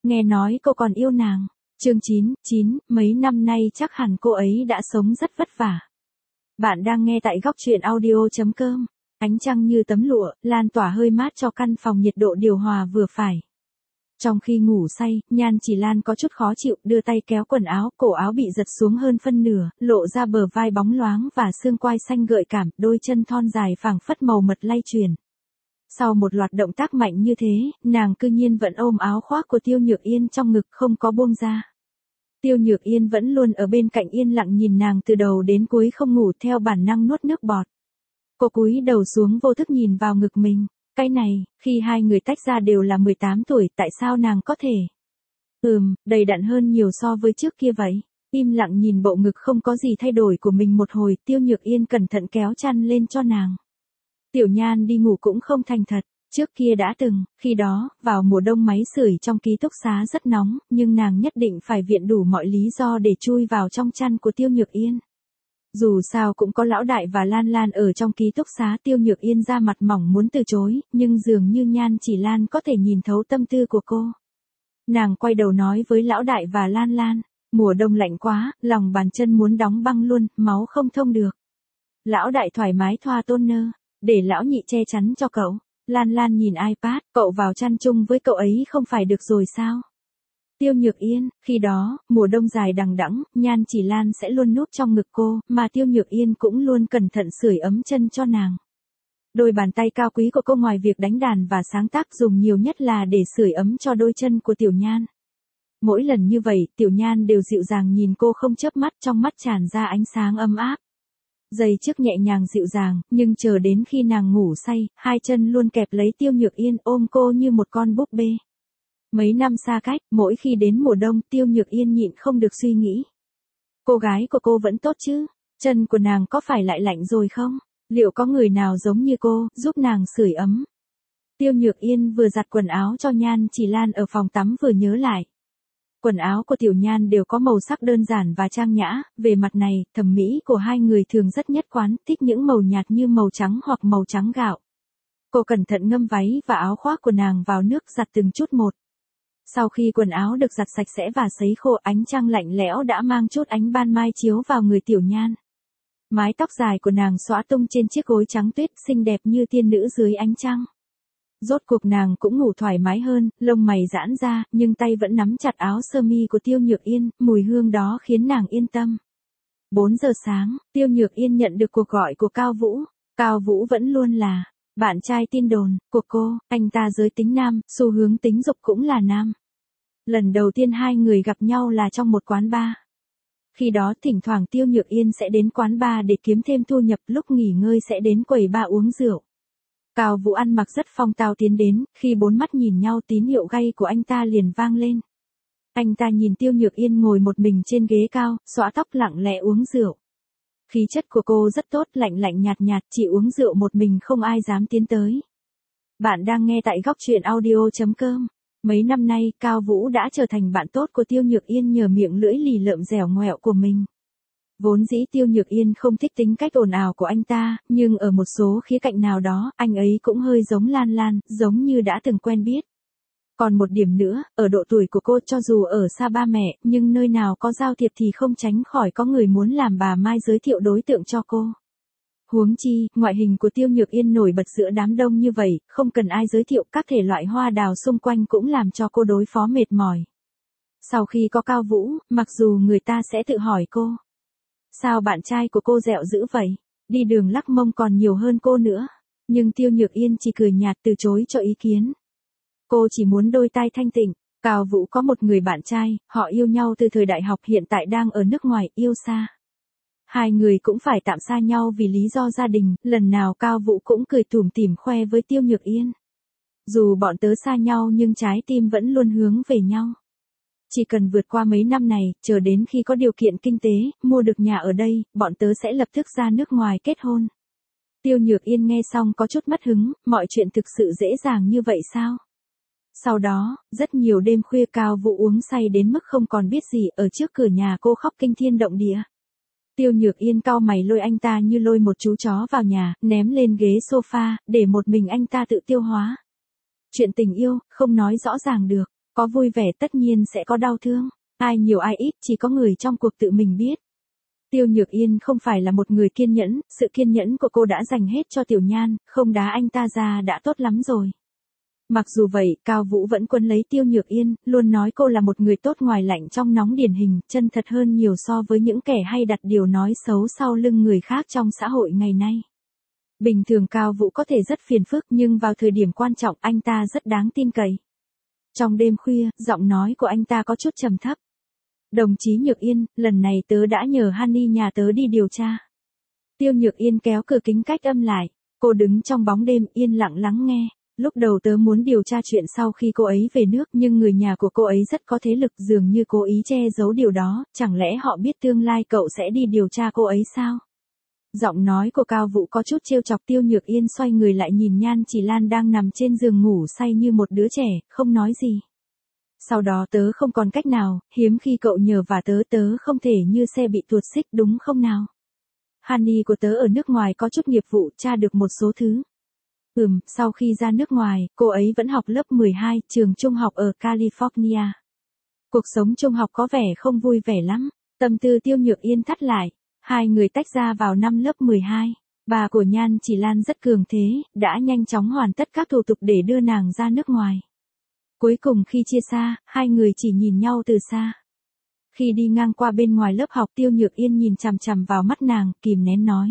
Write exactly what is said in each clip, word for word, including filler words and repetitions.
nghe nói cô còn yêu nàng. Chương chín, chín, mấy năm nay chắc hẳn cô ấy đã sống rất vất vả. Bạn đang nghe tại góc truyện audio chấm com. Ánh trăng như tấm lụa, lan tỏa hơi mát cho căn phòng, nhiệt độ điều hòa vừa phải. Trong khi ngủ say, Nhan Chỉ Lan có chút khó chịu, đưa tay kéo quần áo, cổ áo bị giật xuống hơn phân nửa, lộ ra bờ vai bóng loáng và xương quai xanh gợi cảm, đôi chân thon dài phảng phất màu mật lay truyền. Sau một loạt động tác mạnh như thế, nàng cư nhiên vẫn ôm áo khoác của Tiêu Nhược Yên trong ngực không có buông ra. Tiêu Nhược Yên vẫn luôn ở bên cạnh yên lặng nhìn nàng từ đầu đến cuối không ngủ, theo bản năng nuốt nước bọt. Cô cúi đầu xuống vô thức nhìn vào ngực mình. Cái này, khi hai người tách ra đều là mười tám tuổi, tại sao nàng có thể? Ừm, đầy đặn hơn nhiều so với trước kia vậy. Im lặng nhìn bộ ngực không có gì thay đổi của mình một hồi, Tiêu Nhược Yên cẩn thận kéo chăn lên cho nàng. Tiểu Nhan đi ngủ cũng không thành thật. Trước kia đã từng, khi đó, vào mùa đông máy sưởi trong ký túc xá rất nóng, nhưng nàng nhất định phải viện đủ mọi lý do để chui vào trong chăn của Tiêu Nhược Yên. Dù sao cũng có Lão Đại và Lan Lan ở trong ký túc xá, Tiêu Nhược Yên ra mặt mỏng muốn từ chối, nhưng dường như Nhan Chỉ Lan có thể nhìn thấu tâm tư của cô. Nàng quay đầu nói với Lão Đại và Lan Lan, mùa đông lạnh quá, lòng bàn chân muốn đóng băng luôn, máu không thông được. Lão Đại thoải mái thoa toner, để Lão Nhị che chắn cho cậu. Lan Lan nhìn iPad, cậu vào chăn chung với cậu ấy không phải được rồi sao? Tiêu Nhược Yên, khi đó, mùa đông dài đằng đẵng, Nhan Chỉ Lan sẽ luôn núp trong ngực cô, mà Tiêu Nhược Yên cũng luôn cẩn thận sưởi ấm chân cho nàng. Đôi bàn tay cao quý của cô ngoài việc đánh đàn và sáng tác dùng nhiều nhất là để sưởi ấm cho đôi chân của Tiểu Nhan. Mỗi lần như vậy, Tiểu Nhan đều dịu dàng nhìn cô không chớp mắt, trong mắt tràn ra ánh sáng ấm áp. Giây trước nhẹ nhàng dịu dàng, nhưng chờ đến khi nàng ngủ say, hai chân luôn kẹp lấy Tiêu Nhược Yên, ôm cô như một con búp bê. Mấy năm xa cách, mỗi khi đến mùa đông, Tiêu Nhược Yên nhịn không được suy nghĩ. Cô gái của cô vẫn tốt chứ? Chân của nàng có phải lại lạnh rồi không? Liệu có người nào giống như cô, giúp nàng sưởi ấm? Tiêu Nhược Yên vừa giặt quần áo cho Nhan Chỉ Lan ở phòng tắm vừa nhớ lại. Quần áo của Tiểu Nhan đều có màu sắc đơn giản và trang nhã, về mặt này, thẩm mỹ của hai người thường rất nhất quán, thích những màu nhạt như màu trắng hoặc màu trắng gạo. Cô cẩn thận ngâm váy và áo khoác của nàng vào nước giặt từng chút một. Sau khi quần áo được giặt sạch sẽ và sấy khô, ánh trăng lạnh lẽo đã mang chút ánh ban mai chiếu vào người Tiểu Nhan. Mái tóc dài của nàng xõa tung trên chiếc gối trắng tuyết, xinh đẹp như tiên nữ dưới ánh trăng. Rốt cuộc nàng cũng ngủ thoải mái hơn, lông mày giãn ra, nhưng tay vẫn nắm chặt áo sơ mi của Tiêu Nhược Yên, mùi hương đó khiến nàng yên tâm. bốn giờ sáng, Tiêu Nhược Yên nhận được cuộc gọi của Cao Vũ. Cao Vũ vẫn luôn là bạn trai tin đồn của cô, anh ta giới tính nam, xu hướng tính dục cũng là nam. Lần đầu tiên hai người gặp nhau là trong một quán bar. Khi đó thỉnh thoảng Tiêu Nhược Yên sẽ đến quán bar để kiếm thêm thu nhập, lúc nghỉ ngơi sẽ đến quầy bar uống rượu. Cao Vũ ăn mặc rất phong tao tiến đến, khi bốn mắt nhìn nhau tín hiệu gay của anh ta liền vang lên. Anh ta nhìn Tiêu Nhược Yên ngồi một mình trên ghế cao, xõa tóc lặng lẽ uống rượu. Khí chất của cô rất tốt, lạnh lạnh nhạt nhạt, chỉ uống rượu một mình không ai dám tiến tới. Bạn đang nghe tại góc truyện audio chấm com. Mấy năm nay, Cao Vũ đã trở thành bạn tốt của Tiêu Nhược Yên nhờ miệng lưỡi lì lợm dẻo ngoẹo của mình. Vốn dĩ Tiêu Nhược Yên không thích tính cách ồn ào của anh ta, nhưng ở một số khía cạnh nào đó, anh ấy cũng hơi giống Lan Lan, giống như đã từng quen biết. Còn một điểm nữa, ở độ tuổi của cô, cho dù ở xa ba mẹ, nhưng nơi nào có giao thiệp thì không tránh khỏi có người muốn làm bà Mai giới thiệu đối tượng cho cô. Huống chi, ngoại hình của Tiêu Nhược Yên nổi bật giữa đám đông như vậy, không cần ai giới thiệu, các thể loại hoa đào xung quanh cũng làm cho cô đối phó mệt mỏi. Sau khi có Cao Vũ, mặc dù người ta sẽ tự hỏi cô, sao bạn trai của cô dẻo dữ vậy, đi đường lắc mông còn nhiều hơn cô nữa, nhưng Tiêu Nhược Yên chỉ cười nhạt từ chối cho ý kiến. Cô chỉ muốn đôi tai thanh tịnh. Cao Vũ có một người bạn trai, họ yêu nhau từ thời đại học, hiện tại đang ở nước ngoài, yêu xa. Hai người cũng phải tạm xa nhau vì lý do gia đình, lần nào Cao Vũ cũng cười tủm tỉm khoe với Tiêu Nhược Yên. Dù bọn tớ xa nhau nhưng trái tim vẫn luôn hướng về nhau. Chỉ cần vượt qua mấy năm này, chờ đến khi có điều kiện kinh tế, mua được nhà ở đây, bọn tớ sẽ lập tức ra nước ngoài kết hôn. Tiêu Nhược Yên nghe xong có chút mất hứng, mọi chuyện thực sự dễ dàng như vậy sao? Sau đó, rất nhiều đêm khuya Cao Vũ uống say đến mức không còn biết gì, ở trước cửa nhà cô khóc kinh thiên động địa. Tiêu Nhược Yên cau mày lôi anh ta như lôi một chú chó vào nhà, ném lên ghế sofa, để một mình anh ta tự tiêu hóa. Chuyện tình yêu, không nói rõ ràng được. Có vui vẻ tất nhiên sẽ có đau thương. Ai nhiều ai ít chỉ có người trong cuộc tự mình biết. Tiêu Nhược Yên không phải là một người kiên nhẫn, sự kiên nhẫn của cô đã dành hết cho Tiểu Nhan, không đá anh ta ra đã tốt lắm rồi. Mặc dù vậy, Cao Vũ vẫn quấn lấy Tiêu Nhược Yên, luôn nói cô là một người tốt ngoài lạnh trong nóng điển hình, chân thật hơn nhiều so với những kẻ hay đặt điều nói xấu sau lưng người khác trong xã hội ngày nay. Bình thường Cao Vũ có thể rất phiền phức nhưng vào thời điểm quan trọng anh ta rất đáng tin cậy. Trong đêm khuya, giọng nói của anh ta có chút trầm thấp. Đồng chí Nhược Yên, lần này tớ đã nhờ Honey nhà tớ đi điều tra. Tiêu Nhược Yên kéo cửa kính cách âm lại, cô đứng trong bóng đêm yên lặng lắng nghe. Lúc đầu tớ muốn điều tra chuyện sau khi cô ấy về nước nhưng người nhà của cô ấy rất có thế lực dường như cố ý che giấu điều đó, chẳng lẽ họ biết tương lai cậu sẽ đi điều tra cô ấy sao? Giọng nói của Cao Vũ có chút trêu chọc. Tiêu Nhược Yên xoay người lại nhìn Nhan Chỉ Lan đang nằm trên giường ngủ say như một đứa trẻ, không nói gì. Sau đó tớ không còn cách nào, hiếm khi cậu nhờ và tớ tớ không thể như xe bị tuột xích đúng không nào? Honey của tớ ở nước ngoài có chút nghiệp vụ tra được một số thứ. Ừm, sau khi ra nước ngoài, cô ấy vẫn học lớp mười hai, trường trung học ở California. Cuộc sống trung học có vẻ không vui vẻ lắm. Tâm tư Tiêu Nhược Yên thắt lại. Hai người tách ra vào năm lớp mười hai. Bà của Nhan Chỉ Lan rất cường thế, đã nhanh chóng hoàn tất các thủ tục để đưa nàng ra nước ngoài. Cuối cùng khi chia xa, hai người chỉ nhìn nhau từ xa. Khi đi ngang qua bên ngoài lớp học, Tiêu Nhược Yên nhìn chằm chằm vào mắt nàng, kìm nén nói.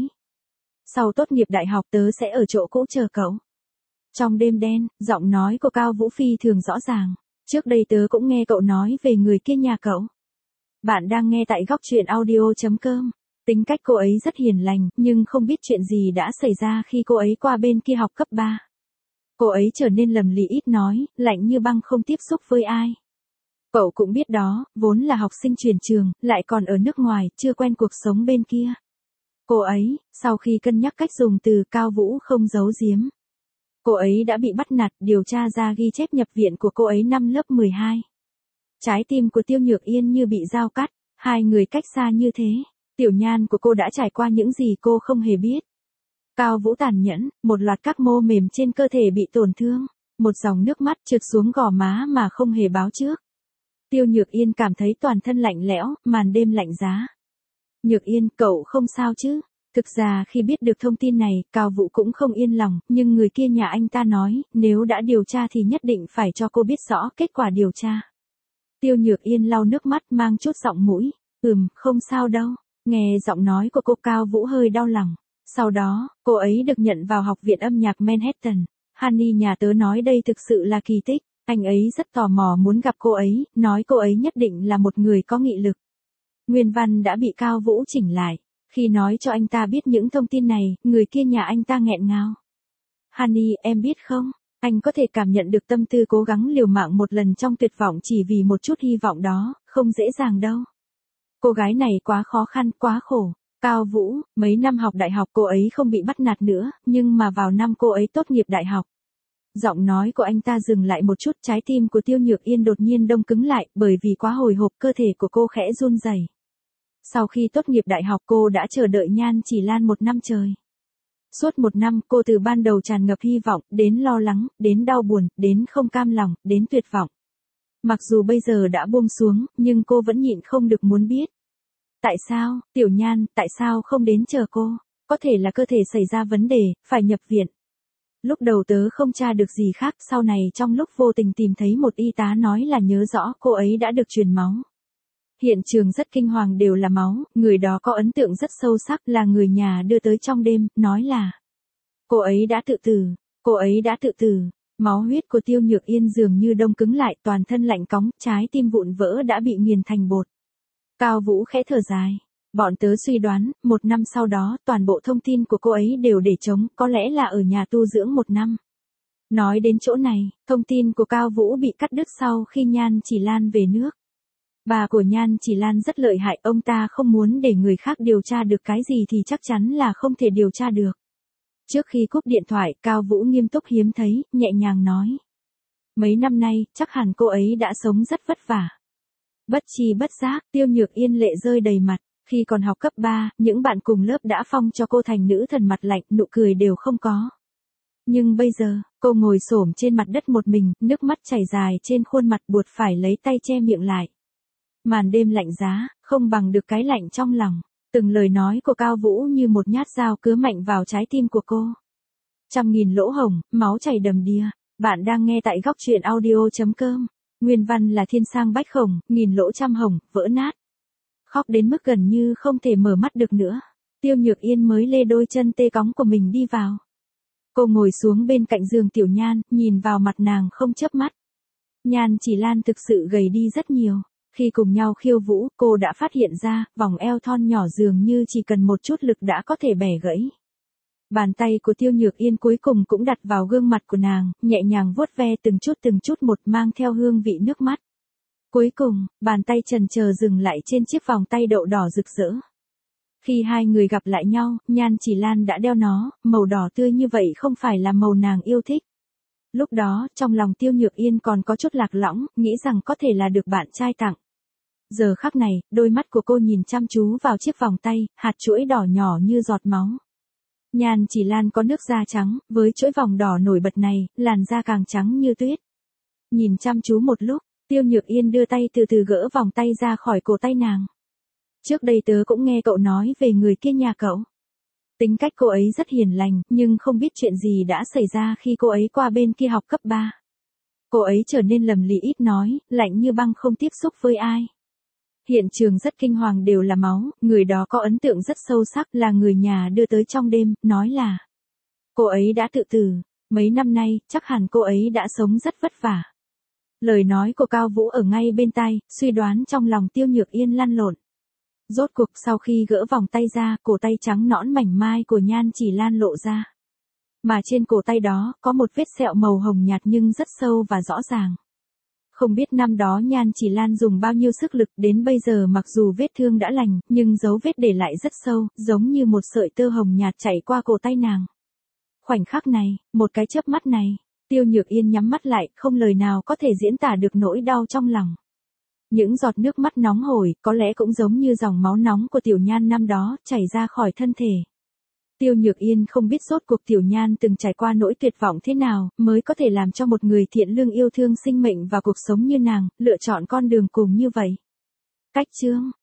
Sau tốt nghiệp đại học tớ sẽ ở chỗ cũ chờ cậu. Trong đêm đen, giọng nói của Cao Vũ phi thường rõ ràng. Trước đây tớ cũng nghe cậu nói về người kia nhà cậu. Bạn đang nghe tại góc truyện audio chấm com. Tính cách cô ấy rất hiền lành, nhưng không biết chuyện gì đã xảy ra khi cô ấy qua bên kia học cấp ba. Cô ấy trở nên lầm lì ít nói, lạnh như băng không tiếp xúc với ai. Cậu cũng biết đó, vốn là học sinh chuyển trường, lại còn ở nước ngoài, chưa quen cuộc sống bên kia. Cô ấy, sau khi cân nhắc cách dùng từ, Cao Vũ không giấu giếm. Cô ấy đã bị bắt nạt, điều tra ra ghi chép nhập viện của cô ấy năm lớp mười hai. Trái tim của Tiêu Nhược Yên như bị dao cắt, hai người cách xa như thế. Tiểu Nhan của cô đã trải qua những gì cô không hề biết. Cao Vũ tàn nhẫn, một loạt các mô mềm trên cơ thể bị tổn thương, một dòng nước mắt trượt xuống gò má mà không hề báo trước. Tiêu Nhược Yên cảm thấy toàn thân lạnh lẽo, màn đêm lạnh giá. Nhược Yên, cậu không sao chứ? Thực ra khi biết được thông tin này, Cao Vũ cũng không yên lòng, nhưng người kia nhà anh ta nói, nếu đã điều tra thì nhất định phải cho cô biết rõ kết quả điều tra. Tiêu Nhược Yên lau nước mắt mang chút giọng mũi, ừm, không sao đâu. Nghe giọng nói của cô, Cao Vũ hơi đau lòng. Sau đó, cô ấy được nhận vào học viện âm nhạc Manhattan. Honey nhà tớ nói đây thực sự là kỳ tích. Anh ấy rất tò mò muốn gặp cô ấy, nói cô ấy nhất định là một người có nghị lực. Nguyên văn đã bị Cao Vũ chỉnh lại. Khi nói cho anh ta biết những thông tin này, người kia nhà anh ta nghẹn ngào. Honey, em biết không, anh có thể cảm nhận được tâm tư cố gắng liều mạng một lần trong tuyệt vọng chỉ vì một chút hy vọng đó, không dễ dàng đâu. Cô gái này quá khó khăn, quá khổ. Cao Vũ, mấy năm học đại học cô ấy không bị bắt nạt nữa, nhưng mà vào năm cô ấy tốt nghiệp đại học. Giọng nói của anh ta dừng lại một chút, trái tim của Tiêu Nhược Yên đột nhiên đông cứng lại, bởi vì quá hồi hộp cơ thể của cô khẽ run rẩy. Sau khi tốt nghiệp đại học cô đã chờ đợi Nhan Chỉ Lan một năm trời. Suốt một năm cô từ ban đầu tràn ngập hy vọng, đến lo lắng, đến đau buồn, đến không cam lòng, đến tuyệt vọng. Mặc dù bây giờ đã buông xuống, nhưng cô vẫn nhịn không được muốn biết. Tại sao, Tiểu Nhan, tại sao không đến chờ cô? Có thể là cơ thể xảy ra vấn đề, phải nhập viện. Lúc đầu tớ không tra được gì khác, sau này trong lúc vô tình tìm thấy một y tá nói là nhớ rõ cô ấy đã được truyền máu. Hiện trường rất kinh hoàng, đều là máu, người đó có ấn tượng rất sâu sắc, là người nhà đưa tới trong đêm, nói là cô ấy đã tự tử, cô ấy đã tự tử. Máu huyết của Tiêu Nhược Yên dường như đông cứng lại, toàn thân lạnh cóng, trái tim vụn vỡ đã bị nghiền thành bột. Cao Vũ khẽ thở dài. Bọn tớ suy đoán, một năm sau đó, toàn bộ thông tin của cô ấy đều để trống, có lẽ là ở nhà tu dưỡng một năm. Nói đến chỗ này, thông tin của Cao Vũ bị cắt đứt sau khi Nhan Chỉ Lan về nước. Bà của Nhan Chỉ Lan rất lợi hại, ông ta không muốn để người khác điều tra được cái gì thì chắc chắn là không thể điều tra được. Trước khi cúp điện thoại, Cao Vũ nghiêm túc hiếm thấy, nhẹ nhàng nói. Mấy năm nay, chắc hẳn cô ấy đã sống rất vất vả. Bất chi bất giác, Tiêu Nhược Yên lệ rơi đầy mặt. Khi còn học cấp ba, những bạn cùng lớp đã phong cho cô thành nữ thần mặt lạnh, nụ cười đều không có. Nhưng bây giờ, cô ngồi xổm trên mặt đất một mình, nước mắt chảy dài trên khuôn mặt buộc phải lấy tay che miệng lại. Màn đêm lạnh giá, không bằng được cái lạnh trong lòng. Từng lời nói của Cao Vũ như một nhát dao cứa mạnh vào trái tim của cô. Trăm nghìn lỗ hổng, máu chảy đầm đìa. Bạn đang nghe tại góc truyện audio chấm com. Nguyên văn là thiên sang bách khổng, nghìn lỗ trăm hồng, vỡ nát. Khóc đến mức gần như không thể mở mắt được nữa. Tiêu Nhược Yên mới lê đôi chân tê cóng của mình đi vào. Cô ngồi xuống bên cạnh giường Tiểu Nhan, nhìn vào mặt nàng không chớp mắt. Nhan Chỉ Lan thực sự gầy đi rất nhiều. Khi cùng nhau khiêu vũ, cô đã phát hiện ra, vòng eo thon nhỏ dường như chỉ cần một chút lực đã có thể bẻ gãy. Bàn tay của Tiêu Nhược Yên cuối cùng cũng đặt vào gương mặt của nàng, nhẹ nhàng vuốt ve từng chút từng chút một mang theo hương vị nước mắt. Cuối cùng, bàn tay chần chờ dừng lại trên chiếc vòng tay đậu đỏ rực rỡ. Khi hai người gặp lại nhau, Nhan Chỉ Lan đã đeo nó, màu đỏ tươi như vậy không phải là màu nàng yêu thích. Lúc đó, trong lòng Tiêu Nhược Yên còn có chút lạc lõng, nghĩ rằng có thể là được bạn trai tặng. Giờ khắc này, đôi mắt của cô nhìn chăm chú vào chiếc vòng tay, hạt chuỗi đỏ nhỏ như giọt máu. Nhan Chỉ Lan có nước da trắng, với chuỗi vòng đỏ nổi bật này, làn da càng trắng như tuyết. Nhìn chăm chú một lúc, Tiêu Nhược Yên đưa tay từ từ gỡ vòng tay ra khỏi cổ tay nàng. Trước đây tớ cũng nghe cậu nói về người kia nhà cậu. Tính cách cô ấy rất hiền lành, nhưng không biết chuyện gì đã xảy ra khi cô ấy qua bên kia học cấp ba. Cô ấy trở nên lầm lì ít nói, lạnh như băng không tiếp xúc với ai. Hiện trường rất kinh hoàng đều là máu, người đó có ấn tượng rất sâu sắc là người nhà đưa tới trong đêm, nói là cô ấy đã tự tử, mấy năm nay, chắc hẳn cô ấy đã sống rất vất vả. Lời nói của Cao Vũ ở ngay bên tai, suy đoán trong lòng Tiêu Nhược Yên lăn lộn. Rốt cuộc sau khi gỡ vòng tay ra, cổ tay trắng nõn mảnh mai của Nhan Chỉ Lan lộ ra. Mà trên cổ tay đó, có một vết sẹo màu hồng nhạt nhưng rất sâu và rõ ràng. Không biết năm đó Nhan Chỉ Lan dùng bao nhiêu sức lực, đến bây giờ mặc dù vết thương đã lành, nhưng dấu vết để lại rất sâu, giống như một sợi tơ hồng nhạt chảy qua cổ tay nàng. Khoảnh khắc này, một cái chớp mắt này, Tiêu Nhược Yên nhắm mắt lại, không lời nào có thể diễn tả được nỗi đau trong lòng. Những giọt nước mắt nóng hổi, có lẽ cũng giống như dòng máu nóng của Tiểu Nhan năm đó, chảy ra khỏi thân thể. Tiêu Nhược Yên không biết rốt cuộc Tiểu Nhan từng trải qua nỗi tuyệt vọng thế nào, mới có thể làm cho một người thiện lương yêu thương sinh mệnh và cuộc sống như nàng, lựa chọn con đường cùng như vậy. Cách chương